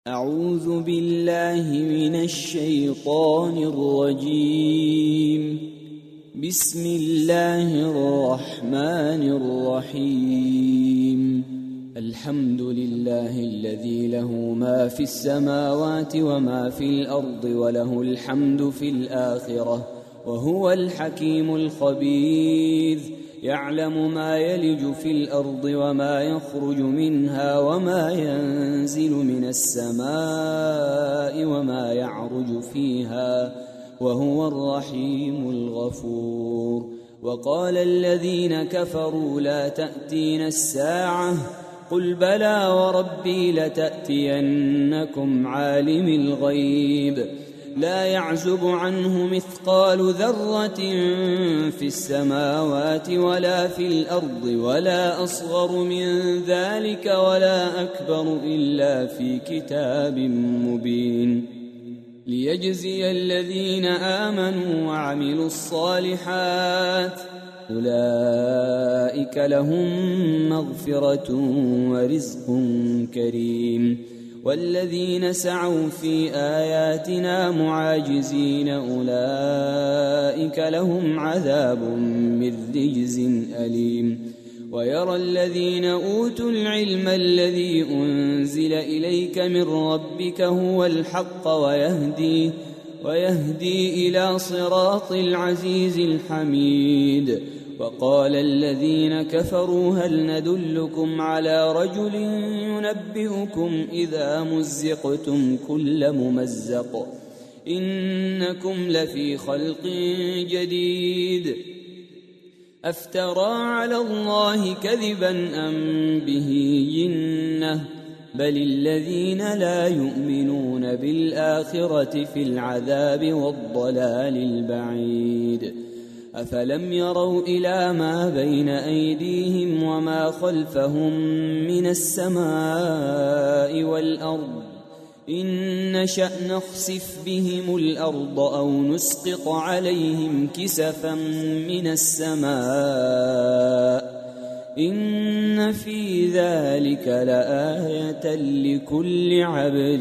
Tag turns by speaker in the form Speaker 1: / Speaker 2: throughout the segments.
Speaker 1: أعوذ بالله من الشيطان الرجيم. بسم الله الرحمن الرحيم. الحمد لله الذي له ما في السماوات وما في الأرض وله الحمد في الآخرة وهو الحكيم الخبير. يعلم ما يلج في الأرض وما يخرج منها وما ينزل من السماء وما يعرج فيها وهو الرحيم الغفور. وقال الذين كفروا لا تأتينا الساعة قل بلى وربي لتأتينكم عالم الغيب لا يعزب عنه مثقال ذرة في السماوات ولا في الأرض ولا أصغر من ذلك ولا أكبر إلا في كتاب مبين ليجزي الذين آمنوا وعملوا الصالحات أولئك لهم مغفرة ورزق كريم. والذين سعوا في آياتنا معاجزين أولئك لهم عذاب من رجز أليم. ويرى الذين أوتوا العلم الذي أنزل إليك من ربك هو الحق ويهدي إلى صراط العزيز الحميد. وقال الذين كفروا هل ندلكم على رجل ينبئكم إذا مزقتم كل ممزق إنكم لفي خلق جديد أفترى على الله كذبا أم به جنة بل الذين لا يؤمنون بالآخرة في العذاب والضلال البعيد. أفلم يروا إلى ما بين أيديهم وما خلفهم من السماء والأرض إن نشأ نخسف بهم الأرض أو نسقط عليهم كسفا من السماء إن في ذلك لآية لكل عبد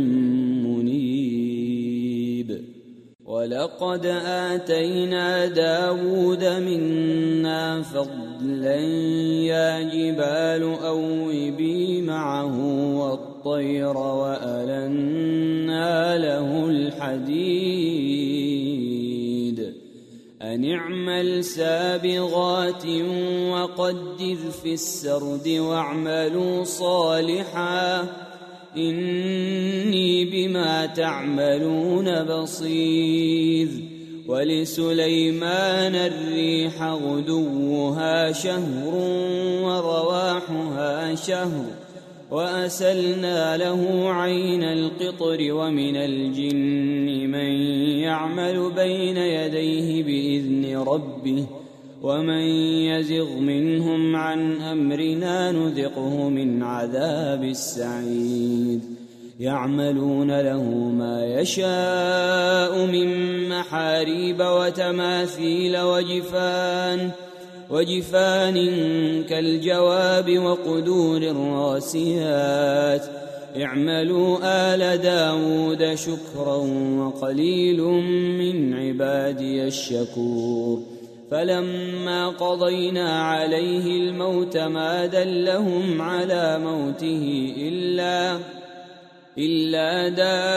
Speaker 1: منيب. ولقد آتينا داود منا فضلا يا جبال أوبي معه والطير وألنا له الحديد أن اعمل سابغات وقدر في السرد واعملوا صالحا إني بما تعملون بصير. ولسليمان الريح غدوها شهر ورواحها شهر وأسلنا له عين القطر ومن الجن من يعمل بين يديه بإذن ربه ومن يزغ منهم عن أمرنا نذقه من عذاب السعير. يعملون له ما يشاء من محاريب وتماثيل وجفان كالجواب وقدور الراسيات. اعملوا آل داود شكرا وقليل من عبادي الشكور. فلما قضينا عليه الموت ما دلهم على موته إلا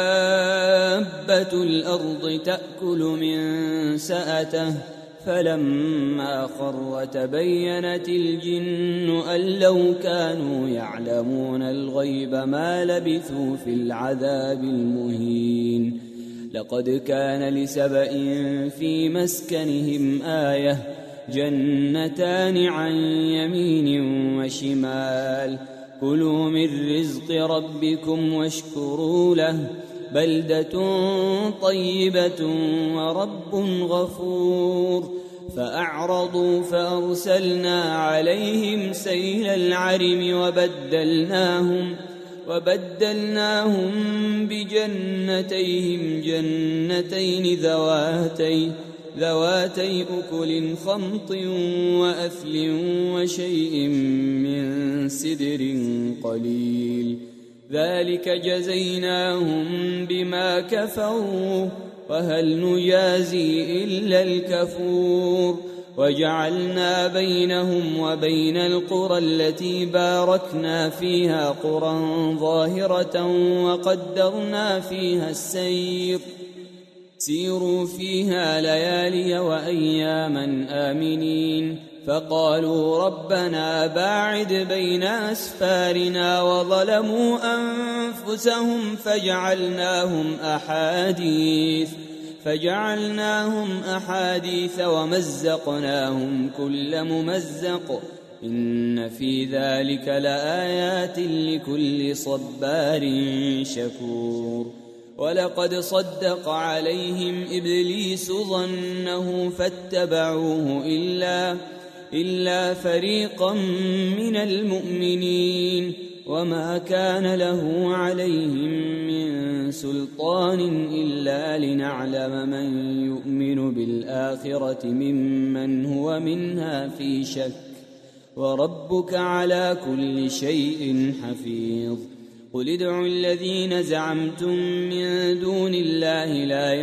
Speaker 1: دابة الأرض تأكل من سأته فلما خر تبينت الجن أن لو كانوا يعلمون الغيب ما لبثوا في العذاب المهين. لقد كان لسبإ في مسكنهم آية جنتان عن يمين وشمال كلوا من رزق ربكم واشكروا له بلدة طيبة ورب غفور. فأعرضوا فأرسلنا عليهم سيل العرم وبدلناهم بجنتيهم جنتين ذواتي أكل خمط وأثل وشيء من سدر قليل ذلك جزيناهم بما كفروا وهل نجازي إلا الكفور وجعلنا بينهم وبين القرى التي باركنا فيها قرى ظاهرة وقدرنا فيها السير سيروا فيها ليالي وأياما آمنين فقالوا ربنا باعد بين أسفارنا وظلموا أنفسهم فجعلناهم أحاديث ومزقناهم كل ممزق إن في ذلك لآيات لكل صبار شكور ولقد صدق عليهم إبليس ظنه فاتبعوه إلا فريقا من المؤمنين وما كان له عليهم من سلطان إلا لنعلم من يؤمن بالآخرة ممن هو منها في شك وربك على كل شيء حفيظ قل ادعوا الذين زعمتم من دون الله لا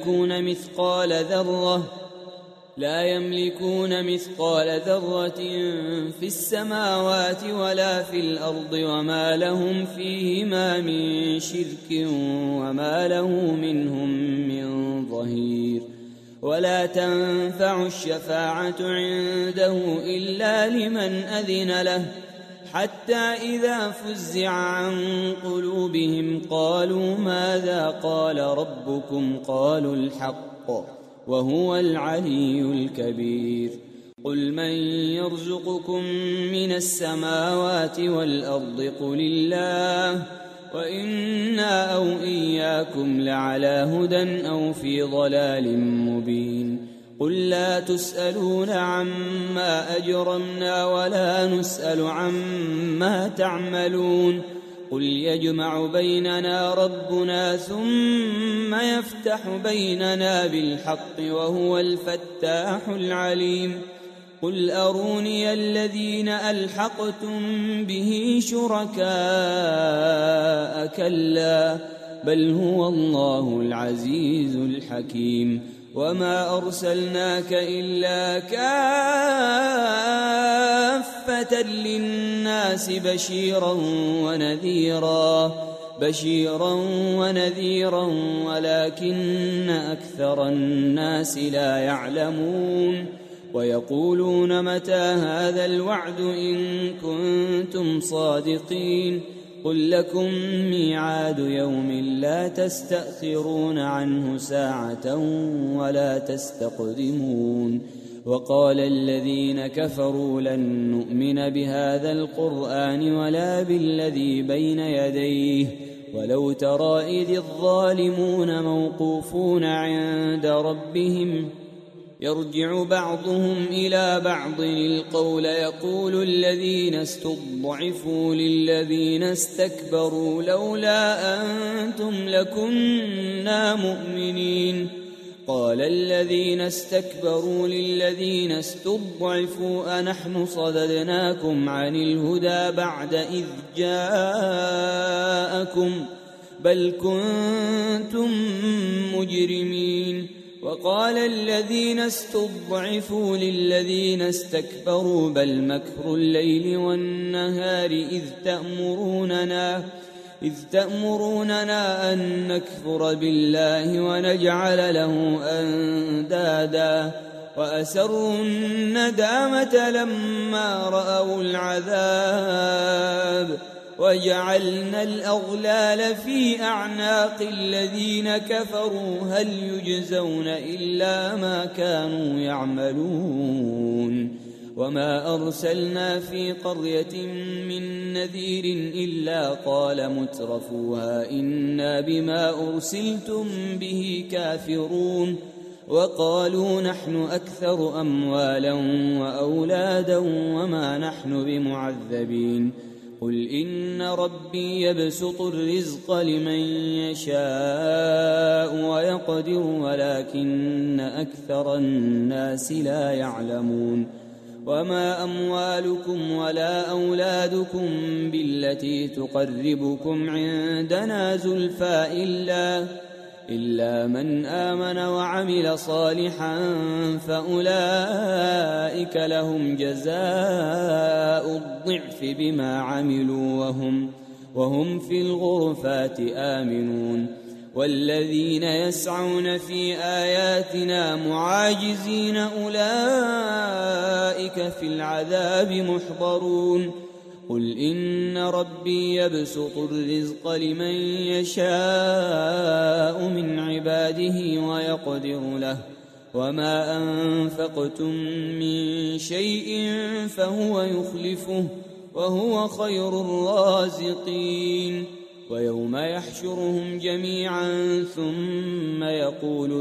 Speaker 1: يملكون مثقال ذرة في السماوات ولا في الأرض وما لهم فيهما من شرك وما له منهم من ظهير ولا تنفع الشفاعة عنده إلا لمن أذن له حتى إذا فزع عن قلوبهم قالوا ماذا قال ربكم قالوا الحق وهو العلي الكبير قل من يرزقكم من السماوات والأرض قل الله وإنا أو إياكم لعلى هدى أو في ضلال مبين قل لا تسألون عما أجرمنا ولا نسأل عما تعملون قل يجمع بيننا ربنا ثم يفتح بيننا بالحق وهو الفتاح العليم قل أروني الذين ألحقتم به شركاء كلا بل هو الله العزيز الحكيم وما أرسلناك إلا كافة للناس بشيرا ونذيرا ولكن أكثر الناس لا يعلمون ويقولون متى هذا الوعد إن كنتم صادقين قل لكم ميعاد يوم لا تستأخرون عنه ساعة ولا تستقدمون وقال الذين كفروا لن نؤمن بهذا القرآن ولا بالذي بين يديه ولو ترى إذ الظالمون موقوفون عند ربهم يرجع بعضهم إلى بعض القول يقول الذين استضعفوا للذين استكبروا لولا أنتم لكنا مؤمنين قال الذين استكبروا للذين استضعفوا أنحن صددناكم عن الهدى بعد إذ جاءكم بل كنتم مجرمين وقال الذين استضعفوا للذين استكبروا بل مكر الليل والنهار إذ تأمروننا أن نكفر بالله ونجعل له أندادا وأسروا الندامة لما رأوا العذاب وجعلنا الأغلال في أعناق الذين كفروا هل يجزون إلا ما كانوا يعملون وما أرسلنا في قرية من نذير إلا قال مترفوها إنا بما أرسلتم به كافرون وقالوا نحن أكثر أموالا وأولادا وما نحن بمعذبين قل إن ربي يبسط الرزق لمن يشاء ويقدر ولكن أكثر الناس لا يعلمون وما أموالكم ولا أولادكم بالتي تقربكم عندنا زلفى إلا من آمن وعمل صالحا فأولئك لهم جزاء الضعف بما عملوا وهم في الغرفات آمنون. والذين يسعون في آياتنا معاجزين أولئك في العذاب محضرون. قل إن ربي يبسط الرزق لمن يشاء من عباده ويقدر له وما أنفقتم من شيء فهو يخلفه وهو خير الرازقين. ويوم يحشرهم جميعا ثم يقول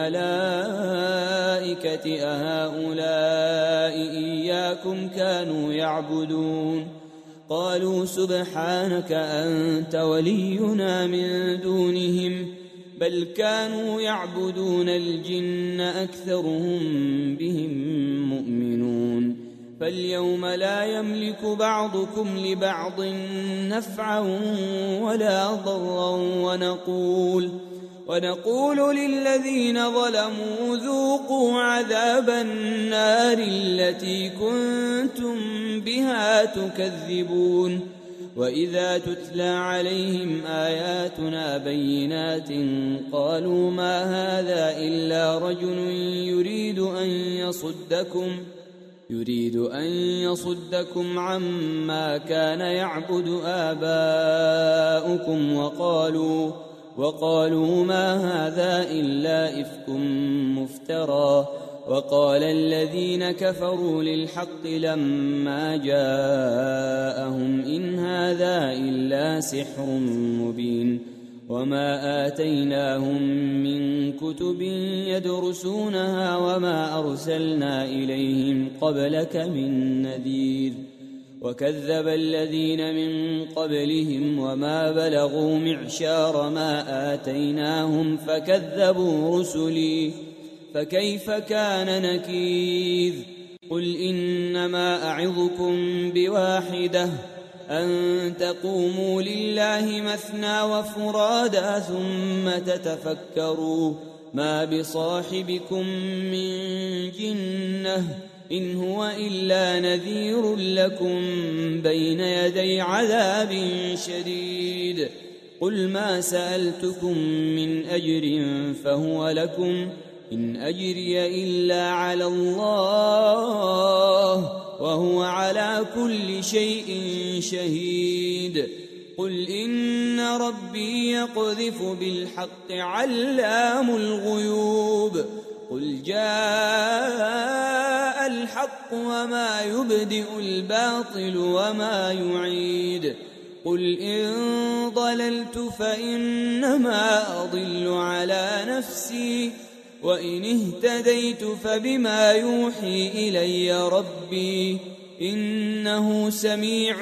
Speaker 1: للملائكة أهؤلاء إياكم كانوا يعبدون قالوا سبحانك أنت ولينا من دونهم بل كانوا يعبدون الجن أكثرهم بهم مؤمنون. فاليوم لا يملك بعضكم لبعض نفعا ولا ضرا ونقول للذين ظلموا ذوقوا عذاب النار التي كنتم بها تكذبون. وإذا تتلى عليهم آياتنا بينات قالوا ما هذا إلا رجل يريد أن يصدكم عما كان يعبد آباؤكم وقالوا ما هذا إلا إفك مفترى. وقال الذين كفروا للحق لما جاءهم إن هذا إلا سحر مبين. وما آتيناهم من كتب يدرسونها وما أرسلنا إليهم قبلك من نذير. وكذب الذين من قبلهم وما بلغوا معشار ما آتيناهم فكذبوا رسلي فكيف كان نكير. قل إنما أعظكم بواحدة أن تقوموا لله مثنى وفرادا ثم تتفكروا ما بصاحبكم من جنة إن هو إلا نذير لكم بين يدي عذاب شديد. قل ما سألتكم من أجر فهو لكم إن أجري إلا على الله وهو على كل شيء شهيد. قل إن ربي يقذف بالحق علام الغيوب. قل جاء الحق وما يبدئ الباطل وما يعيد. قل إن ضللت فإنما أضل على نفسي وإن اهتديت فبما يوحي إلي ربي إنه سميع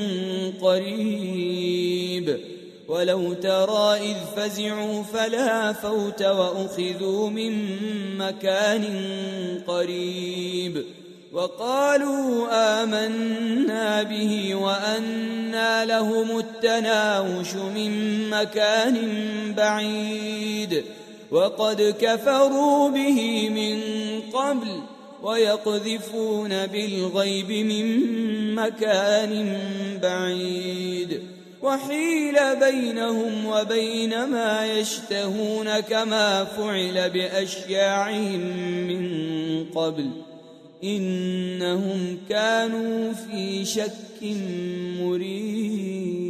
Speaker 1: قريب. ولو ترى إذ فزعوا فلا فوت وأخذوا من مكان قريب وقالوا آمنا به وأنى لهم التناوش من مكان بعيد وقد كفروا به من قبل ويقذفون بالغيب من مكان بعيد. وحيل بينهم وبين ما يشتهون كما فعل بأشياعهم من قبل إنهم كانوا في شك مريب.